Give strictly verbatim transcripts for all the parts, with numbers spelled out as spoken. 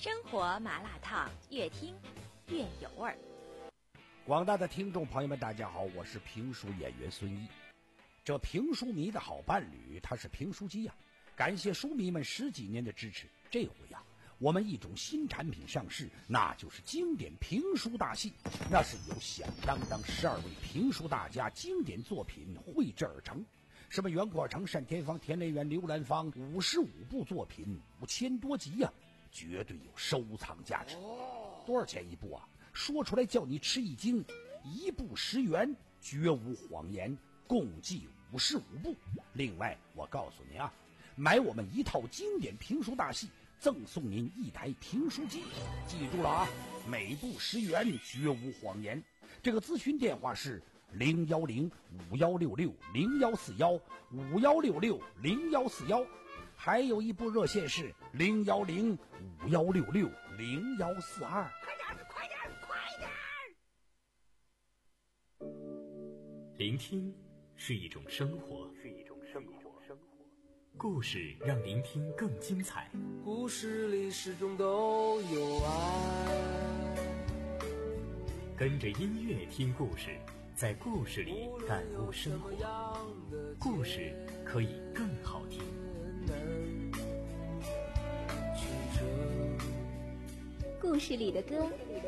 生活麻辣烫，越听越有味儿。 广大的听众朋友们，大家好，我是评书演员孙一。这评书迷的好伴侣，他是评书机呀、啊！感谢书迷们十几年的支持。这回呀、啊，我们一种新产品上市，那就是经典评书大戏。那是由响当当十二位评书大家经典作品绘制而成。什么袁阔成、单田芳、田连元、刘兰芳，五十五部作品，五千多集呀、啊，绝对有收藏价值。多少钱一部啊？说出来叫你吃一惊，一部十元，绝无谎言，共计五十五部。另外我告诉你啊，买我们一套经典评书大戏，赠送您一台评书机。记住了啊，每部十元，绝无谎言。这个咨询电话是零幺零五幺六六零幺四幺五幺六六零幺四幺，还有一部热线是零幺零五幺六六零幺四二。 快点，快点！ 聆听是一种生活， 是一种生活。 故事让聆听更精彩。 故事里始终都有爱。 跟着音乐听故事，在故事里感悟生活。故事可以更好听。 故事里的歌。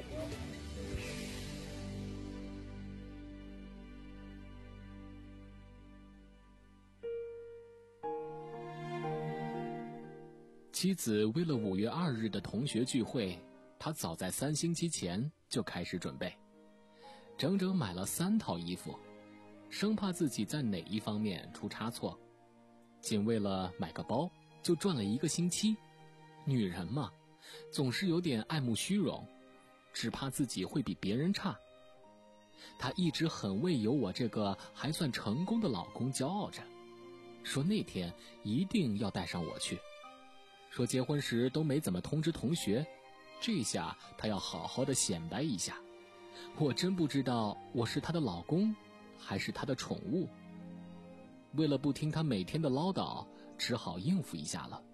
妻子为了五月二日的同学聚会，他早在三星期前就开始准备，整整买了三套衣服，生怕自己在哪一方面出差错。仅为了买个包，就转了一个星期。女人嘛，总是有点爱慕虚荣，只怕自己会比别人差。她一直很为有我这个还算成功的老公骄傲着，说那天一定要带上我去。说结婚时都没怎么通知同学，这下她要好好的显摆一下。我真不知道我是她的老公还是她的宠物。为了不听她每天的唠叨，只好应付一下了。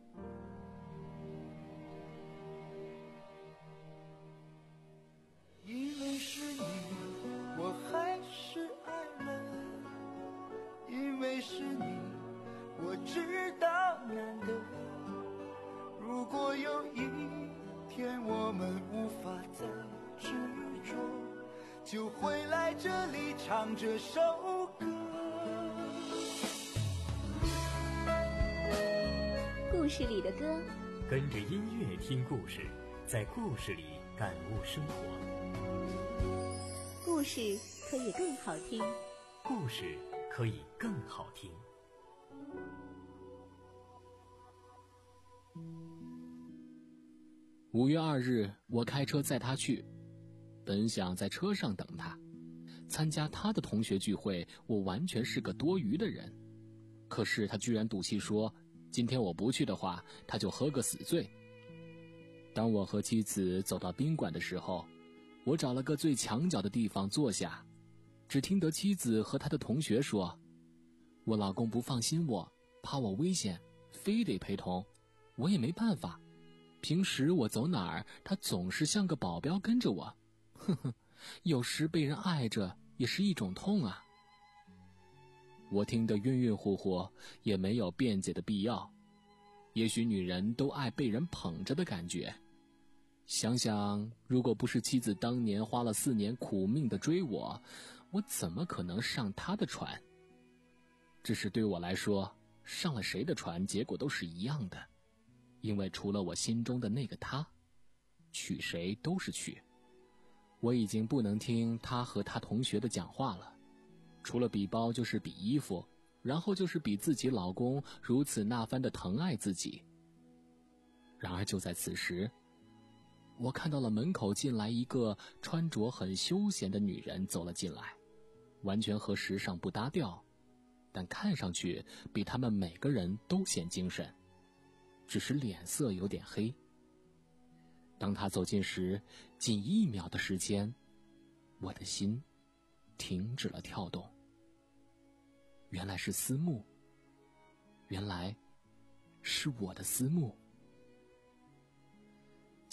因为是你，我还是爱了。因为是你，我知道难得。如果有一天我们无法再执着，就回来这里唱这首歌。 故事里的歌， 跟着音乐听故事，在故事里感悟生活。 故事可以更好听。 故事可以更好听。 五月二日，我开车载他去，本想在车上等他。参加他的同学聚会，我完全是个多余的人。可是他居然赌气说，今天我不去的话，他就喝个死醉。当我和妻子走到宾馆的时候，我找了个最墙角的地方坐下，只听得妻子和他的同学说，我老公不放心我，怕我危险，非得陪同，我也没办法。平时我走哪儿，他总是像个保镖跟着我。呵呵，有时被人爱着也是一种痛啊。我听得晕晕乎乎，也没有辩解的必要。也许女人都爱被人捧着的感觉。想想，如果不是妻子当年花了四年苦命的追我，我怎么可能上她的船？只是对我来说，上了谁的船，结果都是一样的。因为除了我心中的那个他，娶谁都是娶。我已经不能听他和他同学的讲话了，除了比包就是比衣服，然后就是比自己老公如此那番的疼爱自己。然而就在此时，我看到了门口进来一个穿着很休闲的女人走了进来，完全和时尚不搭调，但看上去比他们每个人都显精神，只是脸色有点黑。当他走近时，仅一秒的时间，我的心停止了跳动。原来是思慕，原来是我的思慕。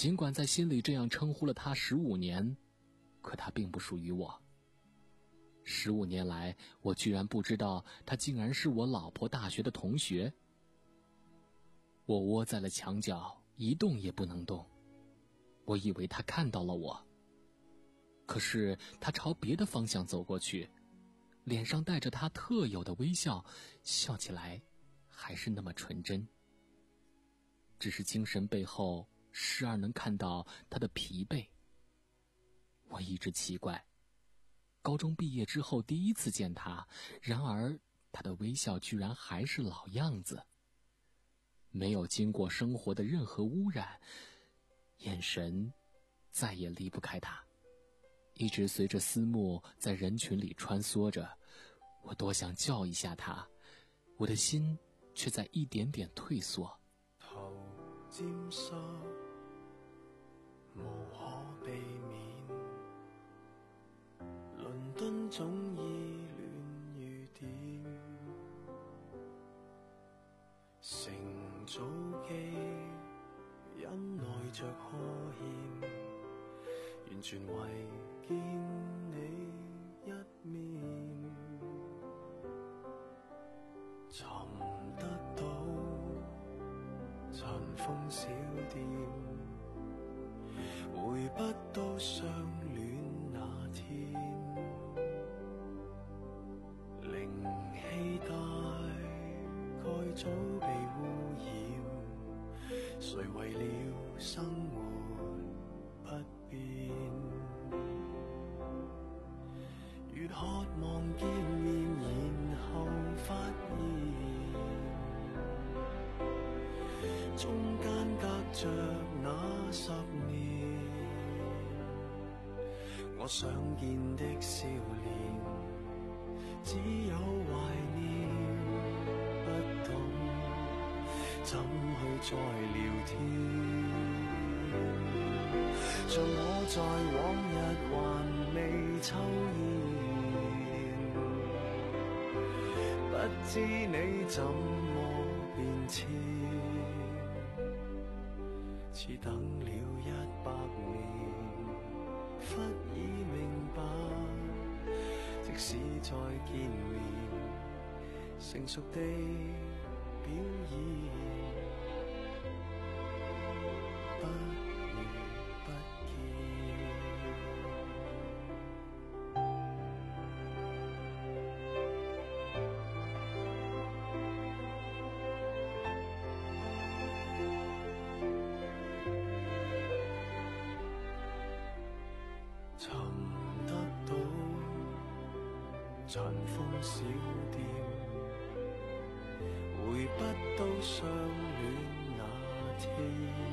尽管在心里这样称呼了她十五年，可她并不属于我。十五年来，我居然不知道她竟然是我老婆大学的同学。我窝在了墙角，一动也不能动。我以为她看到了我，可是她朝别的方向走过去，脸上带着她特有的微笑，笑起来还是那么纯真。只是精神背后时而能看到她的疲惫。我一直奇怪，高中毕业之后第一次见她，然而她的微笑居然还是老样子，没有经过生活的任何污染，眼神再也离不开她，一直随着思慕在人群里穿梭着。我多想叫一下她，我的心却在一点点退缩。 头沾濕，無可避免，倫敦總依戀雨點，乘早機忍耐着呵欠，完全為見你一面，尋得到塵封小店，回不到相戀那天，靈氣大概早被污染，誰為了生活不變，越渴望見面，然後發現中間隔着那十年，我想見的少年只有懷念，不懂怎去再聊天，像我在往日還未抽煙，不知你怎麼變遷，似等了一百年，忽已明白，即使再見面，成熟地表演，不如不見。尋得到塵封小店，回不到相戀那天，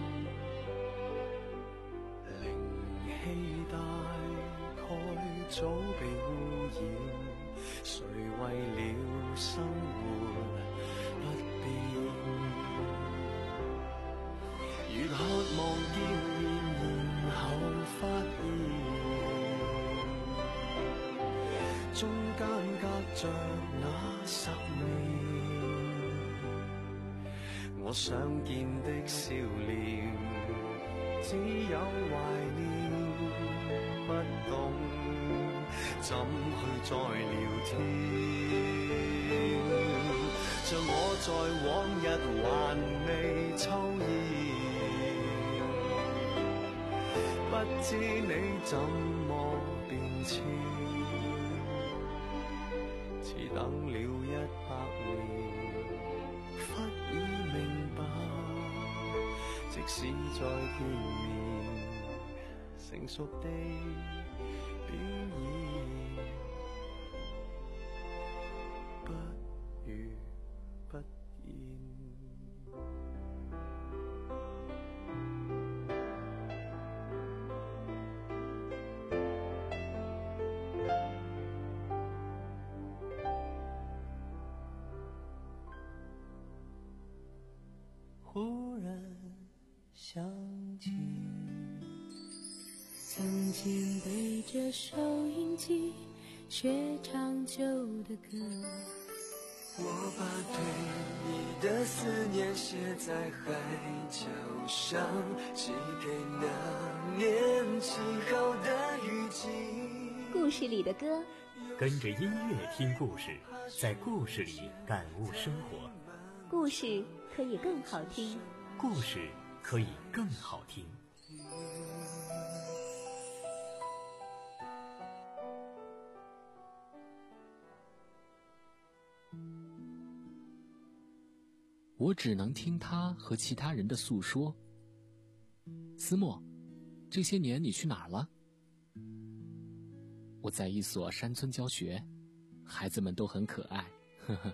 靈氣大概早被污染，誰為了生活不變，越渴望見面，然後發現中間隔着那十年，我想見的少年只有懷念，不懂怎去再聊天，像我在往日還未抽煙，不知你怎麼變遷，似等了一百年，忽已明白，即使再見面，成熟地表演，不如不見。忽然想起曾经对着收音机学唱旧的歌， 我把对你的思念写在海角上，寄给那年起好的雨季。 故事里的歌， 跟着音乐听故事，在故事里感悟生活。 故事可以更好听， 故事可以更好听。 我只能听他和其他人的诉说。思墨，这些年你去哪儿了？我在一所山村教学，孩子们都很可爱，呵呵。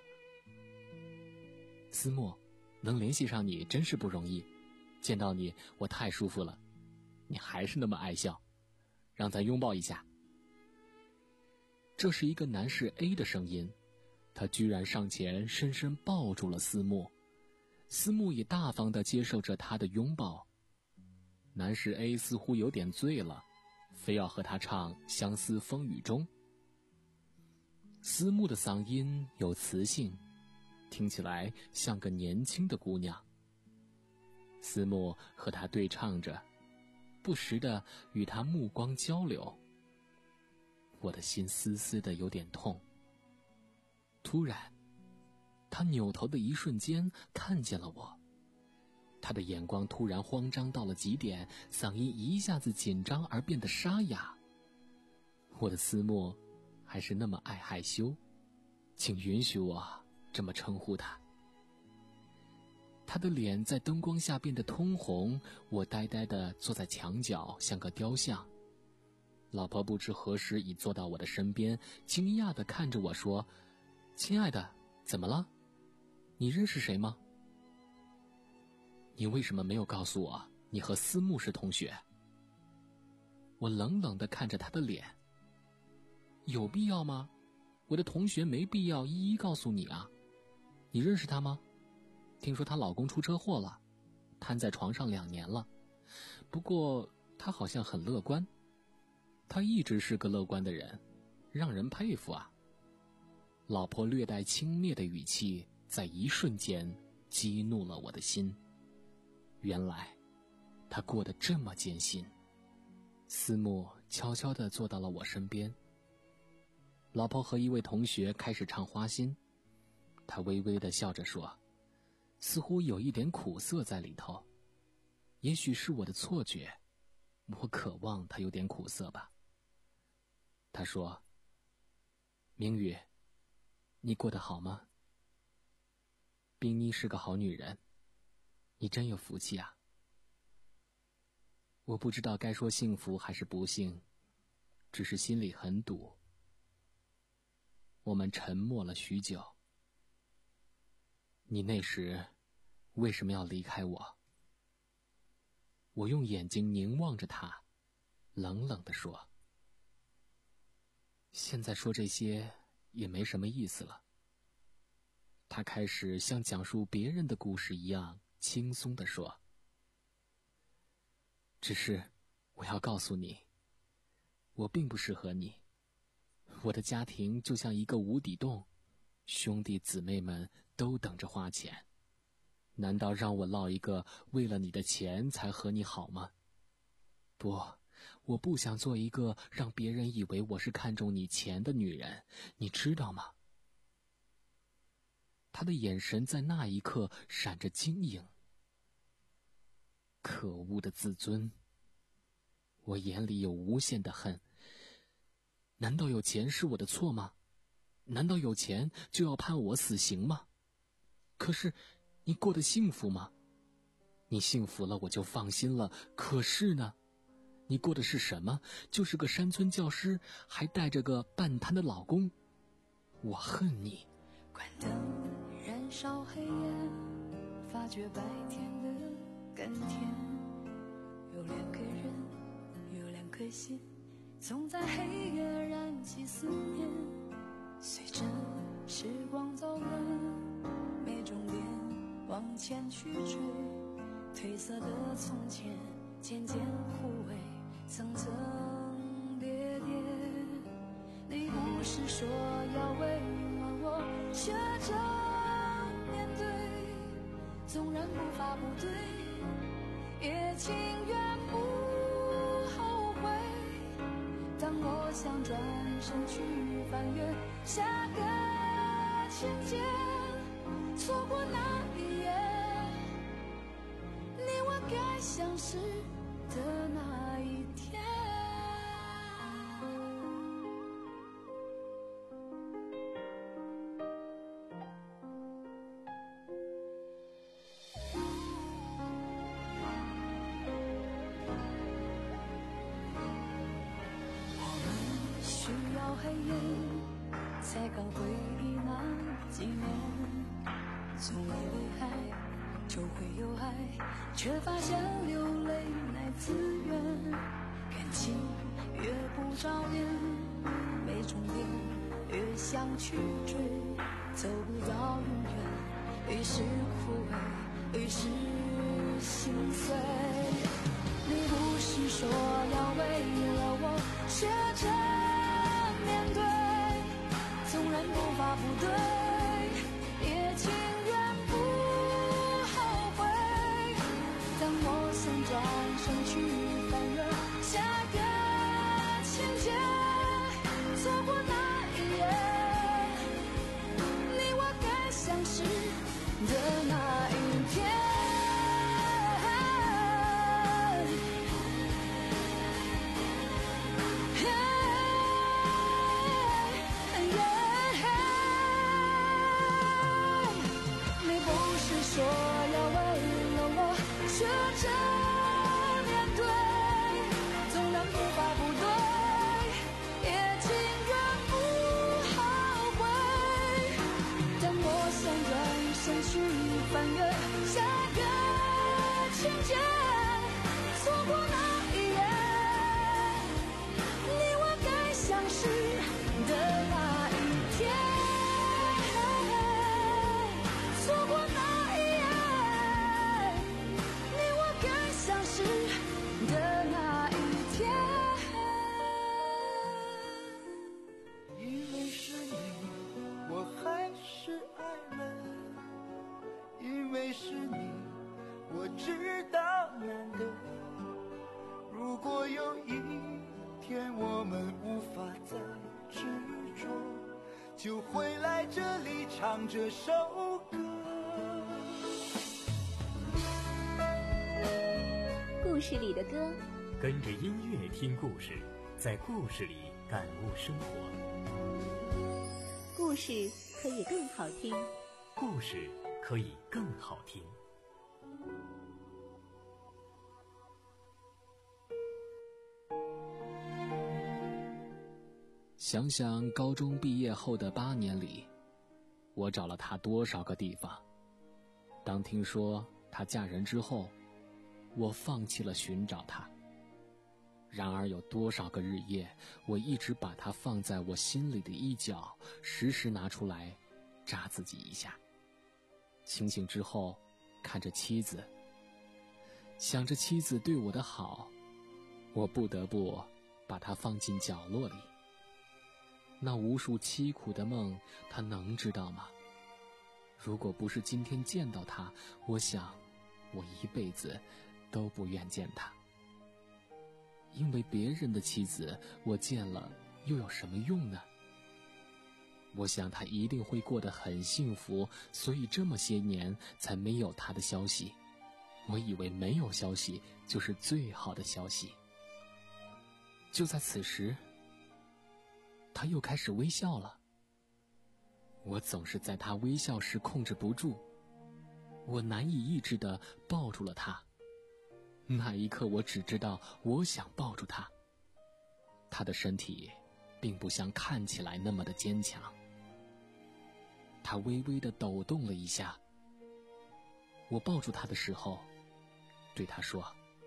思墨，能联系上你真是不容易，见到你我太舒服了，你还是那么爱笑，让咱拥抱一下。这是一个男士 A 的声音，他居然上前深深抱住了思墨，思墨也大方地接受着他的拥抱。男士 A 似乎有点醉了，非要和他唱《相思风雨中》。思慕的嗓音有磁性，听起来像个年轻的姑娘。思慕和他对唱着，不时地与他目光交流。我的心丝丝的有点痛。突然，他扭头的一瞬间看见了我，他的眼光突然慌张到了极点，嗓音一下子紧张而变得沙哑。我的思慕还是那么爱害羞，请允许我这么称呼他。他的脸在灯光下变得通红，我呆呆地坐在墙角，像个雕像。老婆不知何时已坐到我的身边，惊讶地看着我说：“亲爱的，怎么了？你认识谁吗？你为什么没有告诉我你和思慕是同学？”我冷冷地看着他的脸。有必要吗？我的同学没必要一一告诉你啊。你认识他吗？听说她老公出车祸了，瘫在床上两年了。不过她好像很乐观，她一直是个乐观的人，让人佩服啊。老婆略带轻蔑的语气在一瞬间激怒了我的心。原来她过得这么艰辛。思慕悄悄地坐到了我身边。老婆和一位同学开始唱花心，她微微地笑着说，似乎有一点苦涩在里头。也许是我的错觉，我渴望她有点苦涩吧。她说：“明宇，你过得好吗？冰妮是个好女人，你真有福气啊。”我不知道该说幸福还是不幸，只是心里很堵。我们沉默了许久。你那时为什么要离开我？我用眼睛凝望着他，冷冷地说：“现在说这些也没什么意思了。”他开始像讲述别人的故事一样轻松地说：“只是我要告诉你，我并不适合你。我的家庭就像一个无底洞，兄弟姊妹们都等着花钱。难道让我落一个为了你的钱才和你好吗？不，我不想做一个让别人以为我是看重你钱的女人，你知道吗？”他的眼神在那一刻闪着晶莹。可恶的自尊，我眼里有无限的恨。难道有钱是我的错吗？难道有钱就要判我死刑吗？可是你过得幸福吗？你幸福了我就放心了，可是呢，你过的是什么？就是个山村教师，还带着个半瘫的老公。我恨你。 关灯燃烧黑夜，发觉白天的甘甜。有两个人，有两颗心，总在黑夜燃起思念。随着时光走了，没终点往前去追，褪色的从前渐渐枯萎，层层叠叠。你不是说要为了我学着步伐不对，也情愿不后悔。当我想转身去翻阅下个情节，错过那一页，你我该相识的那一天。需要黑夜才敢回忆那几年，总以为爱就会有爱，却发现流泪乃自愿。感情越不着边，没终点，越想去追，走不到永远，于是枯萎，于是心碎。你不是说要为了我学着面对，纵然步伐不对，也情愿不后悔。当我想转身去翻阅下个情节，错过那一页，你我该相识的那一天。说要为了我学着面对，纵然步伐不对，也情愿不后悔。当我想转身去翻阅下个情节，错过那一页，你我该相识的那一天。错过那的那一天， 因为是你，我还是爱了；因为是你，我知道难得。如果有一天我们无法再执着，就回来这里唱这首歌。 故事里的歌， 跟着音乐听故事，在故事里感悟生活。 故事可以更好听， 故事可以更好听。 想想高中毕业后的八年里，我找了她多少个地方。当听说她嫁人之后，我放弃了寻找她。然而有多少个日夜，我一直把她放在我心里的一角，时时拿出来扎自己一下。清醒之后，看着妻子，想着妻子对我的好，我不得不把她放进角落里。那无数凄苦的梦，她能知道吗？如果不是今天见到她，我想我一辈子都不愿见他，因为别人的妻子我见了又有什么用呢？我想他一定会过得很幸福，所以这么些年才没有他的消息。我以为没有消息就是最好的消息。就在此时，他又开始微笑了。我总是在他微笑时控制不住，我难以抑制地抱住了他。那一刻我只知道我想抱住他。他的身体并不像看起来那么的坚强，他微微地抖动了一下。我抱住他的时候对他说，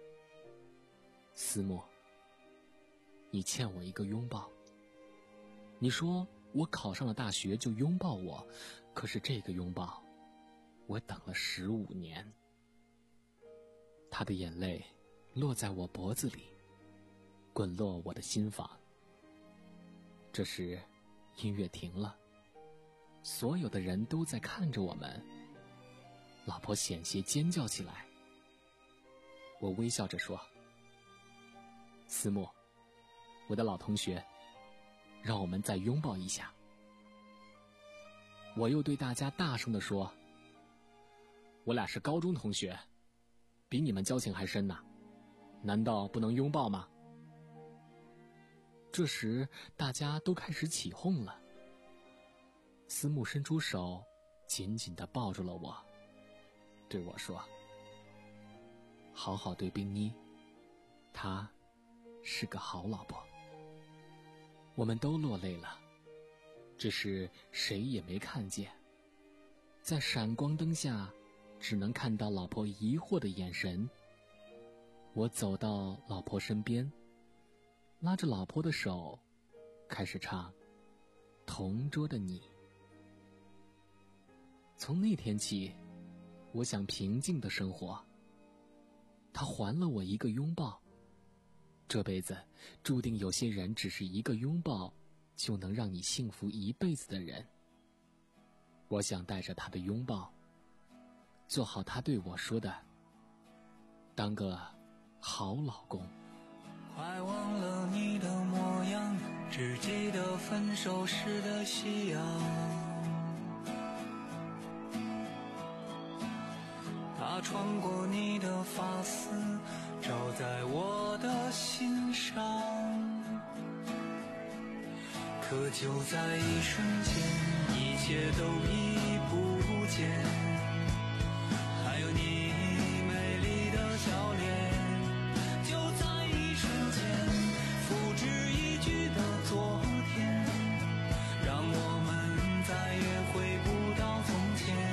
思慕，你欠我一个拥抱。你说我考上了大学就拥抱我，可是这个拥抱我等了十五年。他的眼泪落在我脖子里，滚落我的心房。这时音乐停了，所有的人都在看着我们。 老婆险些尖叫起来。我微笑着说：思慕，我的老同学，让我们再拥抱一下。我又对大家大声地说：我俩是高中同学，比你们交情还深呢，难道不能拥抱吗？这时大家都开始起哄了。思慕伸出手紧紧地抱住了我，对我说：好好对冰妮，她是个好老婆。我们都落泪了，只是谁也没看见。在闪光灯下，只能看到老婆疑惑的眼神。我走到老婆身边，拉着老婆的手，开始唱《同桌的你》。从那天起，我想平静的生活。他还了我一个拥抱。这辈子注定有些人只是一个拥抱就能让你幸福一辈子的人。我想带着他的拥抱，做好他对我说的，当个好老公。 快忘了你的模样，只记得分手时的夕阳。它穿过你的发丝，照在我的心上。可就在一瞬间，一切都已不见，还有你美丽的笑脸。就在一瞬间，复制一句的昨天，让我们再也回不到从前。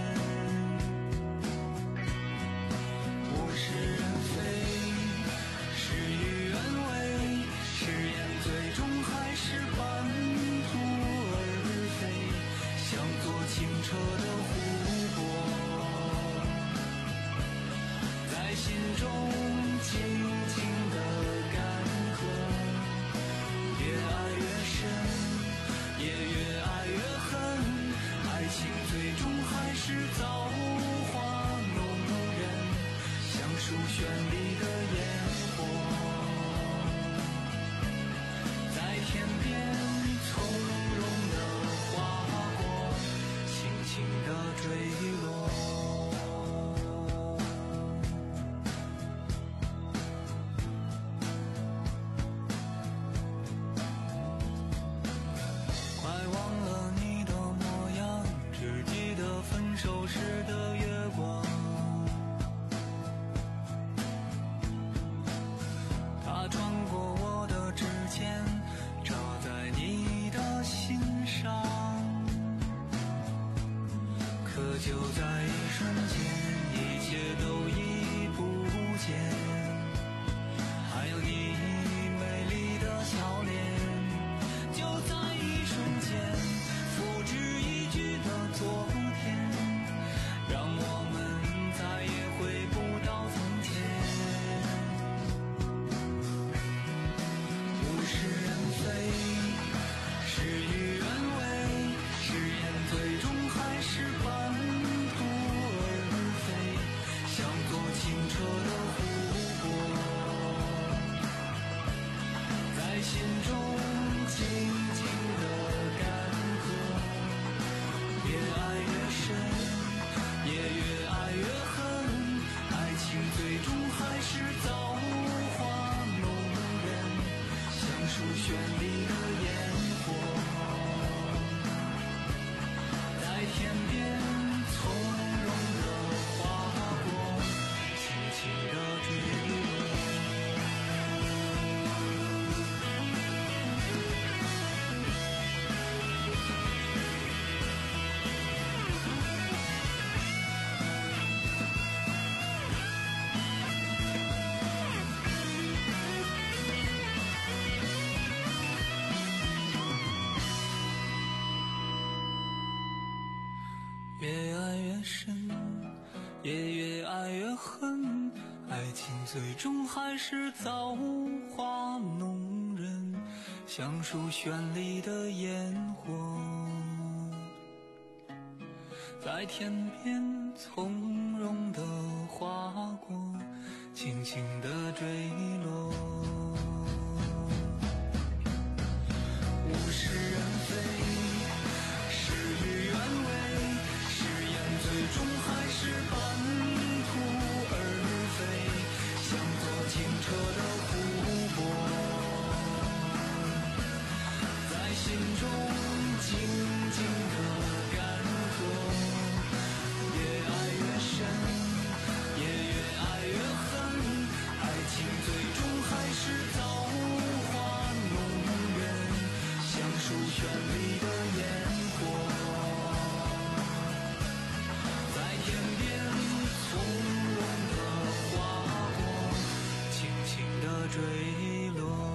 物是人非，事与愿违，誓言最终还是半途而废，像座清澈的湖泊，在心中静静的干涸，越爱越深，也越爱越恨，爱情最终还是造化弄人，像树绚丽的烟火，在天边从容的划过，轻轻的坠落。快忘了你的模样，只记得分手时的月光。它穿过我的指尖，照在你的心上。可就在一瞬间，一切都已不见，还有你美丽的笑脸。就在一瞬间，复制一句的昨天，让我们再也回不到从前。物是人非，事与愿违，誓言最终还是半途而废，像座清澈的湖泊，在心中静静的干涸，越爱越深，也越爱越恨，爱情最终还是造化弄人，像树绚丽的烟火，在天边从容的划过，轻轻的坠落。越爱越深，也越爱越恨，爱情最终还是造化弄人，像树绚丽的烟火， 在天边从容地划过，轻轻地坠落。物是人非，事与愿违，誓言最终还是半途而废，像座清澈的湖泊，在心中静静地干涸，越爱越深，也越爱越恨，爱情最终还是造化弄人，像树绚丽的烟火，在天边从容地划过，轻轻地坠落。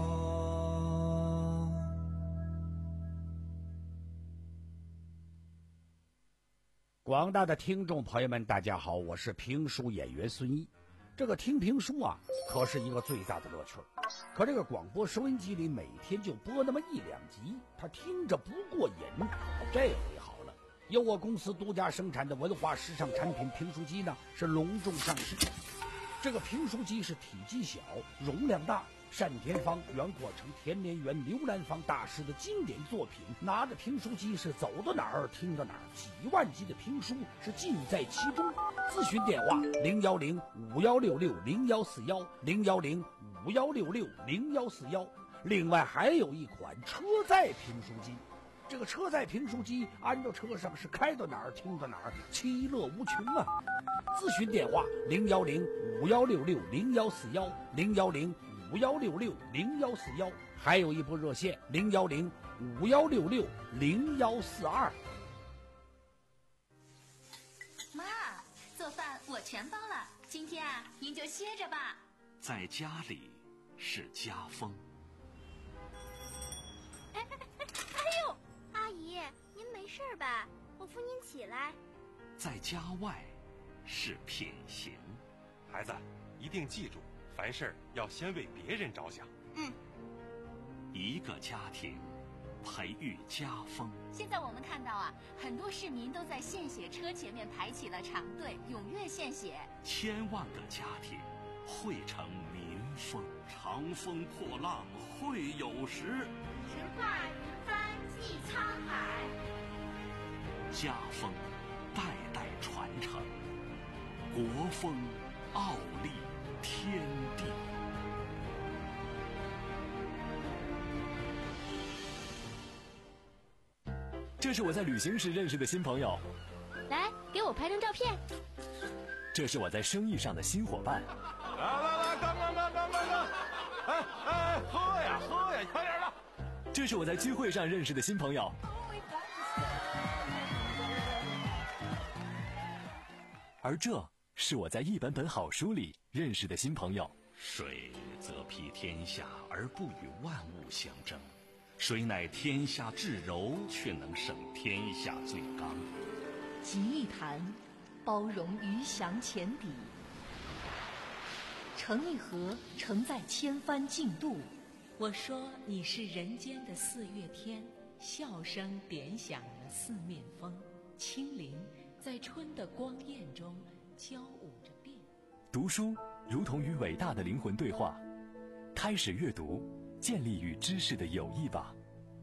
广大的听众朋友们，大家好，我是评书演员孙一。这个听评书啊，可是一个最大的乐趣。可这个广播收音机里每天就播那么一两集，他听着不过瘾。这回好了，由我公司独家生产的文化时尚产品评书机呢，是隆重上市。这个评书机是体积小，容量大，单田芳、袁国成、田连元、刘兰芳大师的经典作品，拿着评书机是走到哪儿听到哪儿，几万集的评书是尽在其中。咨询电话零幺零五幺六六零幺四幺零幺零五幺六六零幺四幺。另外还有一款车载评书机，这个车载评书机安到车上是开到哪儿听到哪儿，其乐无穷啊！咨询电话零幺零五幺六六零幺四幺零幺零五幺六六零幺四幺，还有一部热线零幺零五幺六六零幺四二。 妈，做饭我全包了，今天啊，您就歇着吧。 在家里是家风。 哎哎哎哎呦，阿姨，您没事吧？我扶您起来。 在家外是品行。 孩子，一定记住，凡事要先为别人着想。 嗯。 一个家庭培育家风。 现在我们看到啊，很多市民都在献血车前面排起了长队，踊跃献血。 千万个家庭汇成民风。长风破浪会有时， 直挂云帆济沧海。 家风代代传承，国风傲立天地。 这是我在旅行时认识的新朋友， 来给我拍张照片。 这是我在生意上的新伙伴。 来来来，干干干干干干！哎哎，喝呀喝呀，快点的！ 这是我在聚会上认识的新朋友。而这是我在一本本好书里认识的新朋友。 水则披天下而不与万物相争，水乃天下至柔，却能胜天下最刚。 集一坛，包容鱼翔浅底；盛一盒，承载千帆竞渡。 我说你是人间的四月天，笑声点响了四面风，清灵在春的光艳中交舞着变。 读书如同与伟大的灵魂对话，开始阅读，建立与知识的友谊吧。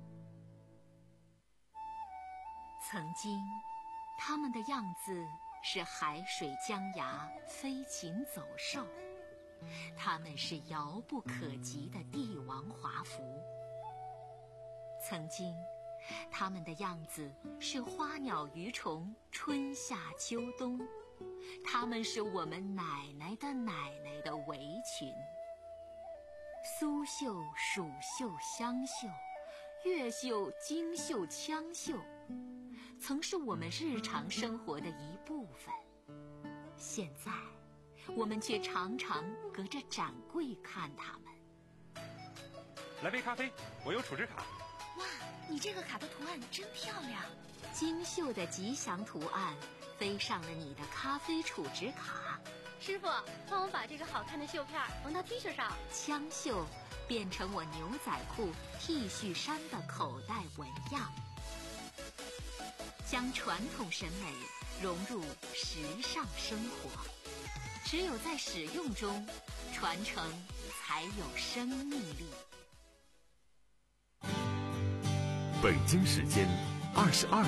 曾经，他们的样子是海水江崖，飞禽走兽。他们是遥不可及的帝王华服。曾经，他们的样子是花鸟鱼虫，春夏秋冬。他们是我们奶奶的奶奶的围裙。苏绣、蜀绣、湘绣，越绣、京绣、羌绣，曾是我们日常生活的一部分。现在我们却常常隔着展柜看他们。 来杯咖啡，我有储值卡。 哇，你这个卡的图案真漂亮！精绣的吉祥图案飞上了你的咖啡储值卡。 师傅，帮我把这个好看的绣片缝到 T 恤上。 枪绣变成我牛仔裤、T 恤衫的口袋纹样。 将传统审美融入时尚生活。只有在使用中，传承才有生命力。 北京时间二十二